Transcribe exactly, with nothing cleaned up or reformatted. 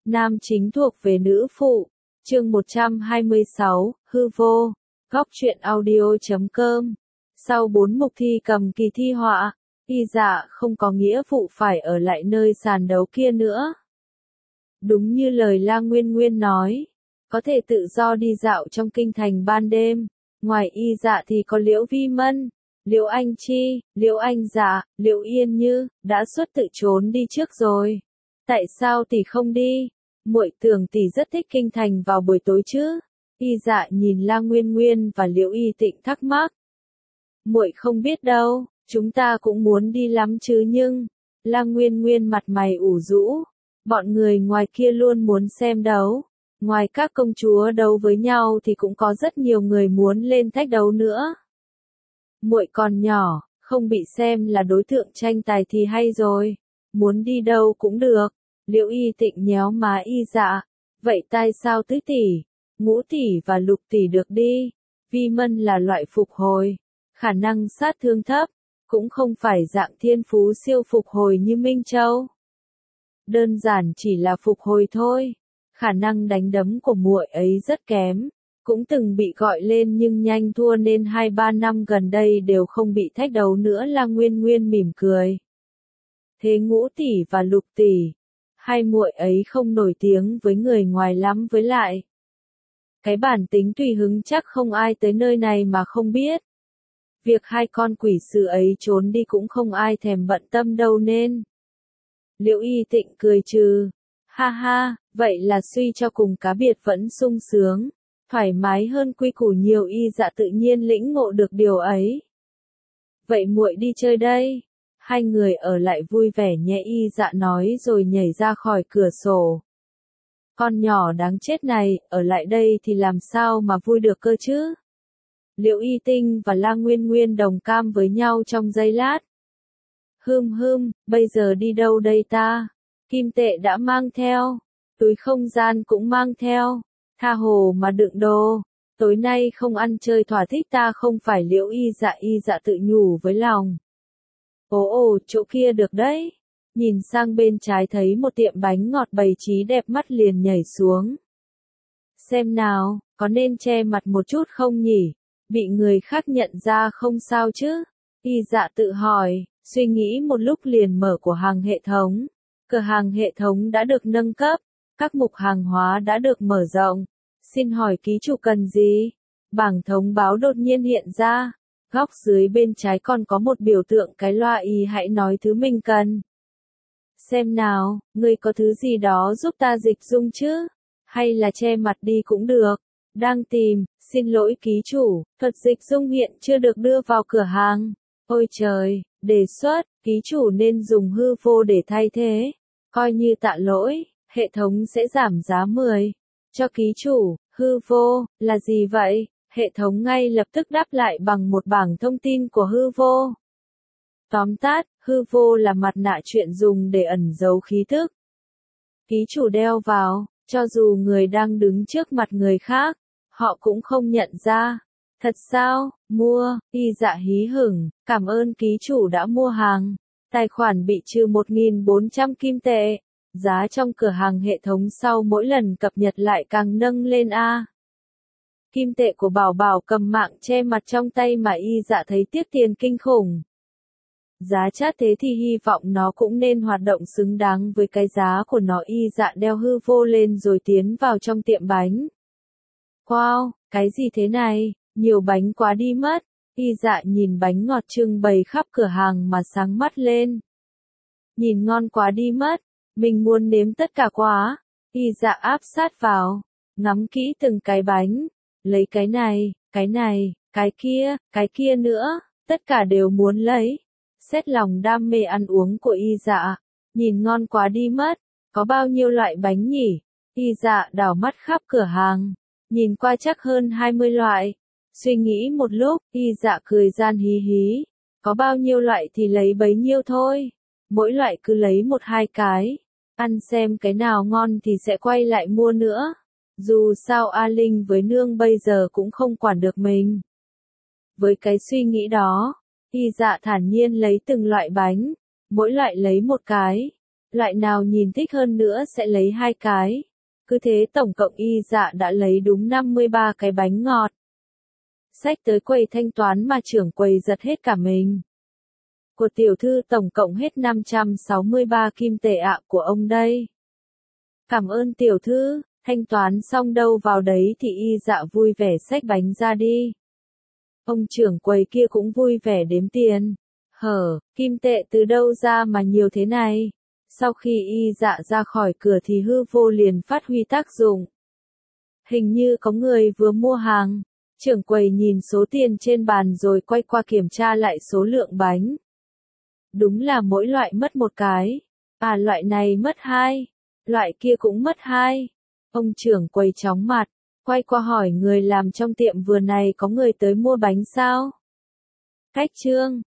Nam chính thuộc về nữ phụ. Chương một trăm hai mươi sáu, hư vô. Góc truyện audio chấm com. Sau bốn mục thi cầm kỳ thi họa, Y Dạ không có nghĩa vụ phải ở lại nơi sàn đấu kia nữa. Đúng như lời La Nguyên Nguyên nói, có thể tự do đi dạo trong kinh thành ban đêm. Ngoài Y Dạ thì có Liễu Vi Mân, Liễu Anh Chi, Liễu Anh Dạ, Liễu Yên Như đã xuất tự trốn đi trước rồi. Tại sao tỷ không đi? Muội tưởng tỷ rất thích kinh thành vào buổi tối chứ? Y Dạ nhìn La Nguyên Nguyên và Liễu Y Tịnh thắc mắc. Muội không biết đâu, chúng ta cũng muốn đi lắm chứ nhưng. La Nguyên Nguyên mặt mày ủ rũ. Bọn người ngoài kia luôn muốn xem đấu. Ngoài các công chúa đấu với nhau thì cũng có rất nhiều người muốn lên thách đấu nữa. Muội còn nhỏ, không bị xem là đối tượng tranh tài thì hay rồi. Muốn đi đâu cũng được. Liễu Y Tịnh nhéo má Y Dạ. Vậy tại sao tứ tỷ, ngũ tỷ và lục tỷ được đi? Vi Mân là loại phục hồi, khả năng sát thương thấp, cũng không phải dạng thiên phú siêu phục hồi như Minh Châu. Đơn giản chỉ là phục hồi thôi. Khả năng đánh đấm của muội ấy rất kém, cũng từng bị gọi lên nhưng nhanh thua nên hai ba năm gần đây đều không bị thách đấu nữa. La Nguyên Nguyên mỉm cười. Thế ngũ tỷ và lục tỷ, hai muội ấy không nổi tiếng với người ngoài lắm, với lại cái bản tính tùy hứng chắc không ai tới nơi này mà không biết. Việc hai con quỷ sư ấy trốn đi cũng không ai thèm bận tâm đâu nên. Liễu Y Tịnh cười trừ. Ha ha, vậy là suy cho cùng cá biệt vẫn sung sướng, thoải mái hơn quy củ nhiều. Y Dạ tự nhiên lĩnh ngộ được điều ấy. Vậy muội đi chơi đây. Hai người ở lại vui vẻ nhé, Y Dạ nói rồi nhảy ra khỏi cửa sổ. Con nhỏ đáng chết này, ở lại đây thì làm sao mà vui được cơ chứ? Liễu Y Tinh và La Nguyên Nguyên đồng cam với nhau trong giây lát. Hưm hưm, bây giờ đi đâu đây ta? Kim tệ đã mang theo, túi không gian cũng mang theo, tha hồ mà đựng đồ. Tối nay không ăn chơi thỏa thích ta không phải. Liễu Y Dạ Y Dạ tự nhủ với lòng. Ồ ồ, chỗ kia được đấy. Nhìn sang bên trái thấy một tiệm bánh ngọt bày trí đẹp mắt liền nhảy xuống. Xem nào, có nên che mặt một chút không nhỉ? Bị người khác nhận ra không sao chứ? Y Dạ tự hỏi, suy nghĩ một lúc liền mở của hàng hệ thống. Cửa hàng hệ thống đã được nâng cấp, các mục hàng hóa đã được mở rộng. Xin hỏi ký chủ cần gì? Bảng thông báo đột nhiên hiện ra. Góc dưới bên trái còn có một biểu tượng cái loa. Y hãy nói thứ mình cần. Xem nào, ngươi có thứ gì đó giúp ta dịch dung chứ? Hay là che mặt đi cũng được. Đang tìm, xin lỗi ký chủ, thuật dịch dung hiện chưa được đưa vào cửa hàng. Ôi trời, đề xuất, ký chủ nên dùng hư vô để thay thế. Coi như tạ lỗi, hệ thống sẽ giảm giá mười cho ký chủ. Hư vô, là gì vậy? Hệ thống ngay lập tức đáp lại bằng một bảng thông tin của hư vô. Tóm tắt, hư vô là mặt nạ chuyện dùng để ẩn giấu khí thức. Ký chủ đeo vào, cho dù người đang đứng trước mặt người khác, họ cũng không nhận ra. Thật sao? Mua. Y Dạ hí hửng, cảm ơn ký chủ đã mua hàng. Tài khoản bị trừ một nghìn bốn trăm kim tệ. Giá trong cửa hàng hệ thống sau mỗi lần cập nhật lại càng nâng lên a. Kim tệ của Bảo Bảo cầm mạng che mặt trong tay mà Y Dạ thấy tiếc tiền kinh khủng. Giá chát thế thì hy vọng nó cũng nên hoạt động xứng đáng với cái giá của nó. Y Dạ đeo hư vô lên rồi tiến vào trong tiệm bánh. Wow, cái gì thế này? Nhiều bánh quá đi mất. Y Dạ nhìn bánh ngọt trưng bày khắp cửa hàng mà sáng mắt lên. Nhìn ngon quá đi mất. Mình muốn nếm tất cả quá. Y Dạ áp sát vào, ngắm kỹ từng cái bánh. Lấy cái này, cái này, cái kia, cái kia nữa, tất cả đều muốn lấy. Xét lòng đam mê ăn uống của Y Dạ, nhìn ngon quá đi mất. Có bao nhiêu loại bánh nhỉ? Y Dạ đảo mắt khắp cửa hàng, nhìn qua chắc hơn hai mươi loại. Suy nghĩ một lúc, Y Dạ cười gian hí hí. Có bao nhiêu loại thì lấy bấy nhiêu thôi. Mỗi loại cứ lấy một hai cái. Ăn xem cái nào ngon thì sẽ quay lại mua nữa. Dù sao A Linh với nương bây giờ cũng không quản được mình. Với cái suy nghĩ đó, Y Dạ thản nhiên lấy từng loại bánh. Mỗi loại lấy một cái. Loại nào nhìn thích hơn nữa sẽ lấy hai cái. Cứ thế tổng cộng Y Dạ đã lấy đúng năm mươi ba cái bánh ngọt. Xách tới quầy thanh toán mà trưởng quầy giật hết cả mình. Của tiểu thư tổng cộng hết năm trăm sáu mươi ba kim tệ ạ của ông đây. Cảm ơn tiểu thư, thanh toán xong đâu vào đấy thì Y Dạ vui vẻ xách bánh ra đi. Ông trưởng quầy kia cũng vui vẻ đếm tiền. Hở, kim tệ từ đâu ra mà nhiều thế này? Sau khi Y Dạ ra khỏi cửa thì hư vô liền phát huy tác dụng. Hình như có người vừa mua hàng. Trưởng quầy nhìn số tiền trên bàn rồi quay qua kiểm tra lại số lượng bánh. Đúng là mỗi loại mất một cái. À, loại này mất hai. Loại kia cũng mất hai. Ông trưởng quầy chóng mặt, quay qua hỏi người làm trong tiệm vừa này có người tới mua bánh sao? Khách trương,